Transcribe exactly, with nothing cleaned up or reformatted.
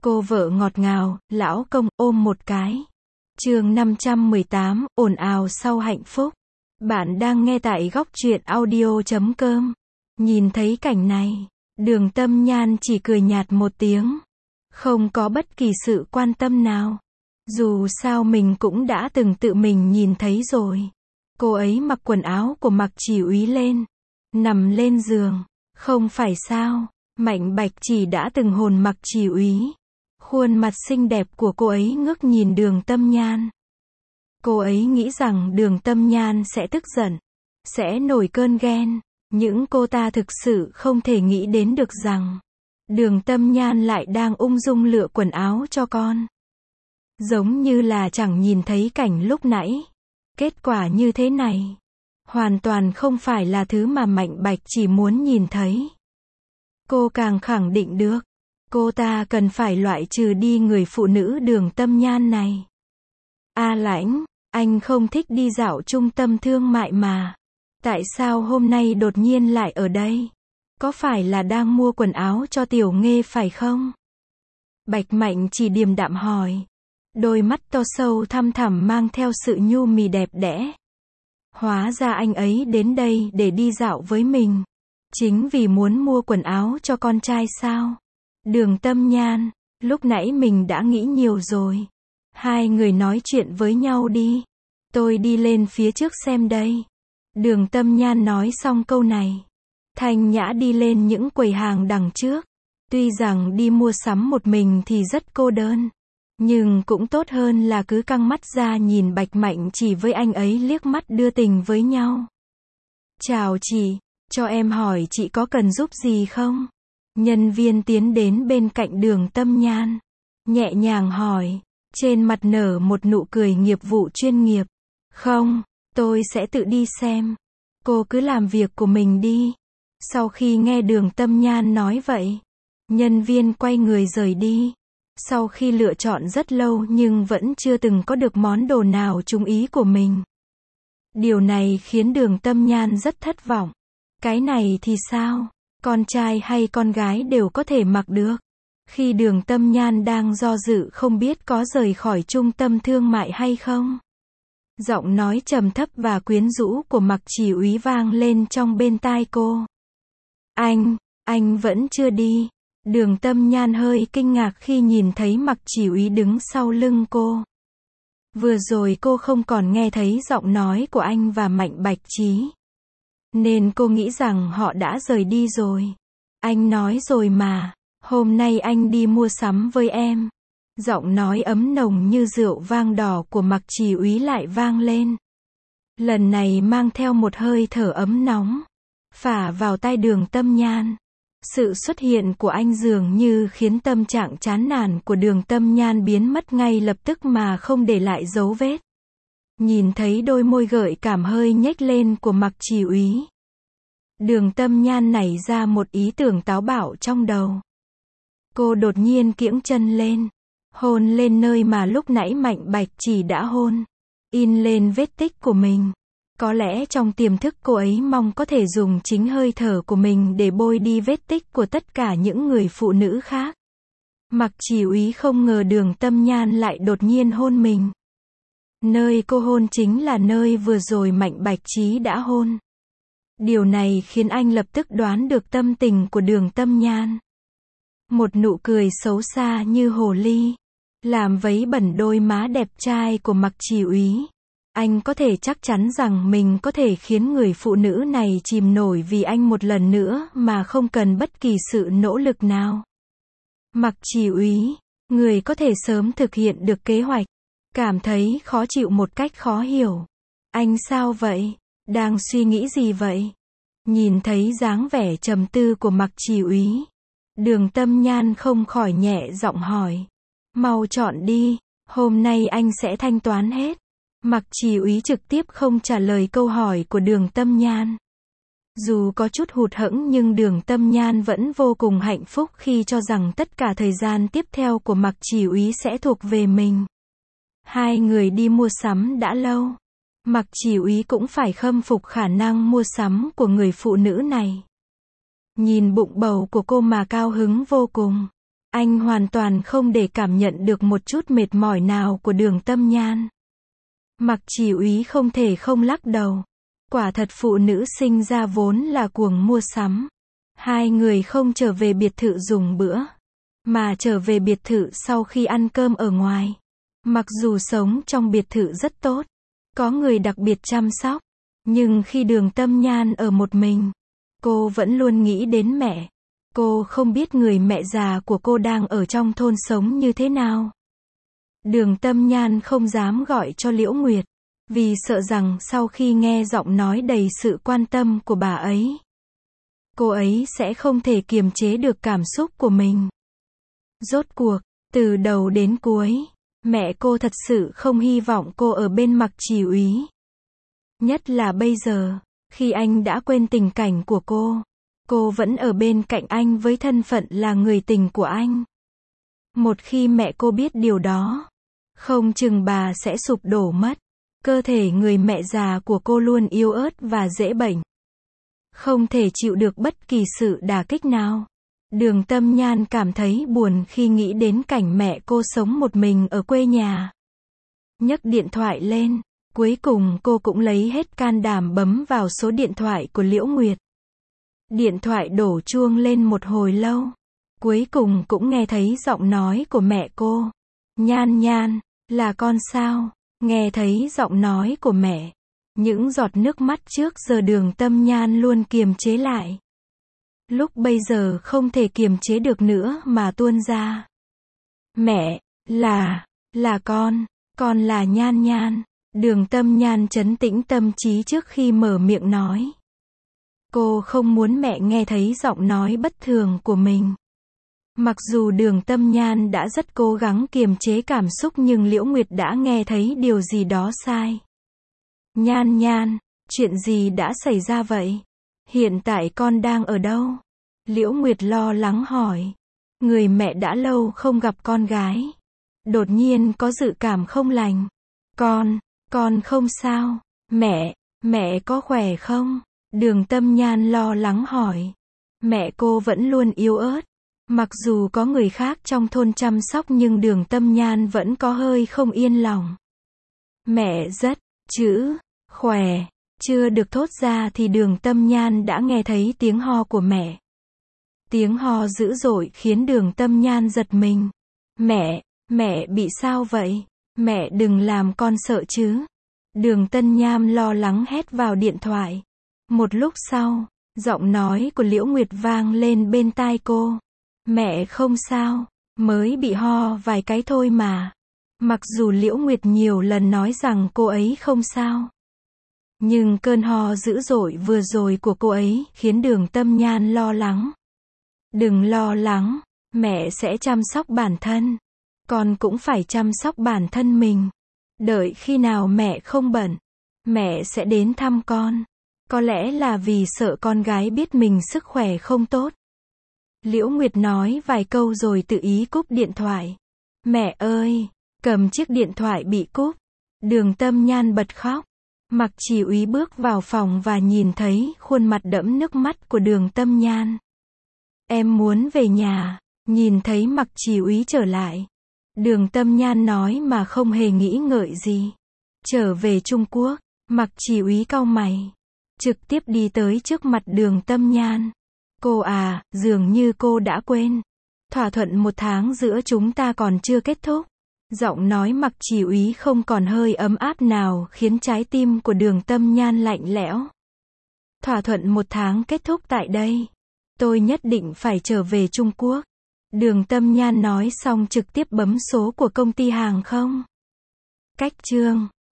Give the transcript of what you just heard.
Cô vợ ngọt ngào, lão công, ôm một cái. Chương năm trăm mười tám, ồn ào sau hạnh phúc. Bạn đang nghe tại góc truyện audio chấm com. Nhìn thấy cảnh này, Đường Tâm Nhan chỉ cười nhạt một tiếng. Không có bất kỳ sự quan tâm nào. Dù sao mình cũng đã từng tự mình nhìn thấy rồi. Cô ấy mặc quần áo của Mạc Chỉ Úy lên. Nằm lên giường. Không phải sao, Mạnh Bạch Chỉ đã từng hồn Mạc Chỉ Úy. Khuôn mặt xinh đẹp của cô ấy ngước nhìn Đường Tâm Nhan. Cô ấy nghĩ rằng Đường Tâm Nhan sẽ tức giận, sẽ nổi cơn ghen. Nhưng cô ta thực sự không thể nghĩ đến được rằng Đường Tâm Nhan lại đang ung dung lựa quần áo cho con. Giống như là chẳng nhìn thấy cảnh lúc nãy. Kết quả như thế này hoàn toàn không phải là thứ mà Mạnh Bạch Chỉ muốn nhìn thấy. Cô càng khẳng định được, cô ta cần phải loại trừ đi người phụ nữ Đường Tâm Nhan này. A Lãnh, anh không thích đi dạo trung tâm thương mại mà. Tại sao hôm nay đột nhiên lại ở đây? Có phải là đang mua quần áo cho Tiểu Nghê phải không? Bạch Mạnh Chỉ điềm đạm hỏi. Đôi mắt to sâu thăm thẳm mang theo sự nhu mì đẹp đẽ. Hóa ra anh ấy đến đây để đi dạo với mình. Chính vì muốn mua quần áo cho con trai sao? Đường Tâm Nhan, lúc nãy mình đã nghĩ nhiều rồi. Hai người nói chuyện với nhau đi. Tôi đi lên phía trước xem đây. Đường Tâm Nhan nói xong câu này. Thanh nhã đi lên những quầy hàng đằng trước. Tuy rằng đi mua sắm một mình thì rất cô đơn. Nhưng cũng tốt hơn là cứ căng mắt ra nhìn Bạch Mạnh Chỉ với anh ấy liếc mắt đưa tình với nhau. Chào chị, cho em hỏi chị có cần giúp gì không? Nhân viên tiến đến bên cạnh Đường Tâm Nhan. Nhẹ nhàng hỏi, trên mặt nở một nụ cười nghiệp vụ chuyên nghiệp. Không, tôi sẽ tự đi xem. Cô cứ làm việc của mình đi. Sau khi nghe Đường Tâm Nhan nói vậy, nhân viên quay người rời đi. Sau khi lựa chọn rất lâu nhưng vẫn chưa từng có được món đồ nào trúng ý của mình. Điều này khiến Đường Tâm Nhan rất thất vọng. Cái này thì sao? Con trai hay con gái đều có thể mặc được. Khi Đường Tâm Nhan đang do dự không biết có rời khỏi trung tâm thương mại hay không. Giọng nói trầm thấp và quyến rũ của Mạc Chỉ Úy vang lên trong bên tai cô. Anh, anh vẫn chưa đi. Đường Tâm Nhan hơi kinh ngạc khi nhìn thấy Mạc Chỉ Úy đứng sau lưng cô. Vừa rồi cô không còn nghe thấy giọng nói của anh và Mạnh Bạch Chỉ. Nên cô nghĩ rằng họ đã rời đi rồi. Anh nói rồi mà, hôm nay anh đi mua sắm với em. Giọng nói ấm nồng như rượu vang đỏ của Mạc Chỉ Úy lại vang lên. Lần này mang theo một hơi thở ấm nóng, phả vào tai Đường Tâm Nhan. Sự xuất hiện của anh dường như khiến tâm trạng chán nản của Đường Tâm Nhan biến mất ngay lập tức mà không để lại dấu vết. Nhìn thấy đôi môi gợi cảm hơi nhếch lên của Mạc Chỉ Úy, Đường Tâm Nhan nảy ra một ý tưởng táo bạo trong đầu. Cô đột nhiên kiễng chân lên, hôn lên nơi mà lúc nãy Mạnh Bạch Chỉ đã hôn, in lên vết tích của mình. Có lẽ trong tiềm thức cô ấy mong có thể dùng chính hơi thở của mình để bôi đi vết tích của tất cả những người phụ nữ khác. Mạc Chỉ Úy không ngờ Đường Tâm Nhan lại đột nhiên hôn mình. Nơi cô hôn chính là nơi vừa rồi Mạnh Bạch Chỉ đã hôn. Điều này khiến anh lập tức đoán được tâm tình của Đường Tâm Nhan. Một nụ cười xấu xa như hồ ly, làm vấy bẩn đôi má đẹp trai của Mạc Chỉ Úy. Anh có thể chắc chắn rằng mình có thể khiến người phụ nữ này chìm nổi vì anh một lần nữa mà không cần bất kỳ sự nỗ lực nào. Mạc Chỉ Úy, người có thể sớm thực hiện được kế hoạch, cảm thấy khó chịu một cách khó hiểu. Anh sao vậy? Đang suy nghĩ gì vậy? Nhìn thấy dáng vẻ trầm tư của Mạc Chỉ Úy, Đường Tâm Nhan không khỏi nhẹ giọng hỏi. Mau chọn đi, hôm nay anh sẽ thanh toán hết. Mạc Chỉ Úy trực tiếp không trả lời câu hỏi của Đường Tâm Nhan. Dù có chút hụt hẫng nhưng Đường Tâm Nhan vẫn vô cùng hạnh phúc khi cho rằng tất cả thời gian tiếp theo của Mạc Chỉ Úy sẽ thuộc về mình. Hai người đi mua sắm đã lâu. Mạc Chỉ Úy cũng phải khâm phục khả năng mua sắm của người phụ nữ này. Nhìn bụng bầu của cô mà cao hứng vô cùng. Anh hoàn toàn không để cảm nhận được một chút mệt mỏi nào của Đường Tâm Nhan. Mặc Chỉ Úy không thể không lắc đầu. Quả thật phụ nữ sinh ra vốn là cuồng mua sắm. Hai người không trở về biệt thự dùng bữa, mà trở về biệt thự sau khi ăn cơm ở ngoài. Mặc dù sống trong biệt thự rất tốt, có người đặc biệt chăm sóc, nhưng khi Đường Tâm Nhan ở một mình, cô vẫn luôn nghĩ đến mẹ. Cô không biết người mẹ già của cô đang ở trong thôn sống như thế nào. Đường Tâm Nhan không dám gọi cho Liễu Nguyệt, vì sợ rằng sau khi nghe giọng nói đầy sự quan tâm của bà ấy, cô ấy sẽ không thể kiềm chế được cảm xúc của mình. Rốt cuộc, từ đầu đến cuối, mẹ cô thật sự không hy vọng cô ở bên Mặc Chỉ Úy. Nhất là bây giờ, khi anh đã quên tình cảnh của cô, cô vẫn ở bên cạnh anh với thân phận là người tình của anh. Một khi mẹ cô biết điều đó, không chừng bà sẽ sụp đổ mất. Cơ thể người mẹ già của cô luôn yếu ớt và dễ bệnh, không thể chịu được bất kỳ sự đả kích nào. Đường Tâm Nhan cảm thấy buồn khi nghĩ đến cảnh mẹ cô sống một mình ở quê nhà. Nhấc điện thoại lên, cuối cùng cô cũng lấy hết can đảm bấm vào số điện thoại của Liễu Nguyệt. Điện thoại đổ chuông lên một hồi lâu, cuối cùng cũng nghe thấy giọng nói của mẹ cô. Nhan Nhan, là con sao? Nghe thấy giọng nói của mẹ, những giọt nước mắt trước giờ Đường Tâm Nhan luôn kiềm chế lại, lúc bây giờ không thể kiềm chế được nữa mà tuôn ra. Mẹ, là, là con, con là Nhan Nhan. Đường Tâm Nhan trấn tĩnh tâm trí trước khi mở miệng nói. Cô không muốn mẹ nghe thấy giọng nói bất thường của mình. Mặc dù Đường Tâm Nhan đã rất cố gắng kiềm chế cảm xúc nhưng Liễu Nguyệt đã nghe thấy điều gì đó sai. Nhan Nhan, chuyện gì đã xảy ra vậy? Hiện tại con đang ở đâu? Liễu Nguyệt lo lắng hỏi. Người mẹ đã lâu không gặp con gái, đột nhiên có dự cảm không lành. Con, con không sao. Mẹ, mẹ có khỏe không? Đường Tâm Nhan lo lắng hỏi. Mẹ cô vẫn luôn yếu ớt. Mặc dù có người khác trong thôn chăm sóc nhưng Đường Tâm Nhan vẫn có hơi không yên lòng. Mẹ rất, chữ, khỏe, chưa được thốt ra thì Đường Tâm Nhan đã nghe thấy tiếng ho của mẹ. Tiếng ho dữ dội khiến Đường Tâm Nhan giật mình. Mẹ, mẹ bị sao vậy? Mẹ đừng làm con sợ chứ. Đường Tân Nham lo lắng hét vào điện thoại. Một lúc sau, giọng nói của Liễu Nguyệt vang lên bên tai cô. Mẹ không sao, mới bị ho vài cái thôi mà. Mặc dù Liễu Nguyệt nhiều lần nói rằng cô ấy không sao, nhưng cơn ho dữ dội vừa rồi của cô ấy khiến Đường Tâm Nhan lo lắng. Đừng lo lắng, mẹ sẽ chăm sóc bản thân. Con cũng phải chăm sóc bản thân mình. Đợi khi nào mẹ không bận, mẹ sẽ đến thăm con. Có lẽ là vì sợ con gái biết mình sức khỏe không tốt. Liễu Nguyệt nói vài câu rồi tự ý cúp điện thoại. Mẹ ơi, cầm chiếc điện thoại bị cúp. Đường Tâm Nhan bật khóc. Mặc Chỉ Úy bước vào phòng và nhìn thấy khuôn mặt đẫm nước mắt của Đường Tâm Nhan. Em muốn về nhà. Nhìn thấy Mặc Chỉ Úy trở lại, Đường Tâm Nhan nói mà không hề nghĩ ngợi gì. Trở về Trung Quốc. Mặc Chỉ Úy cau mày, trực tiếp đi tới trước mặt Đường Tâm Nhan. Cô à, dường như cô đã quên. Thỏa thuận một tháng giữa chúng ta còn chưa kết thúc. Giọng nói Mặc Chỉ Úy không còn hơi ấm áp nào khiến trái tim của Đường Tâm Nhan lạnh lẽo. Thỏa thuận một tháng kết thúc tại đây. Tôi nhất định phải trở về Trung Quốc. Đường Tâm Nhan nói xong trực tiếp bấm số của công ty hàng không. Cách chương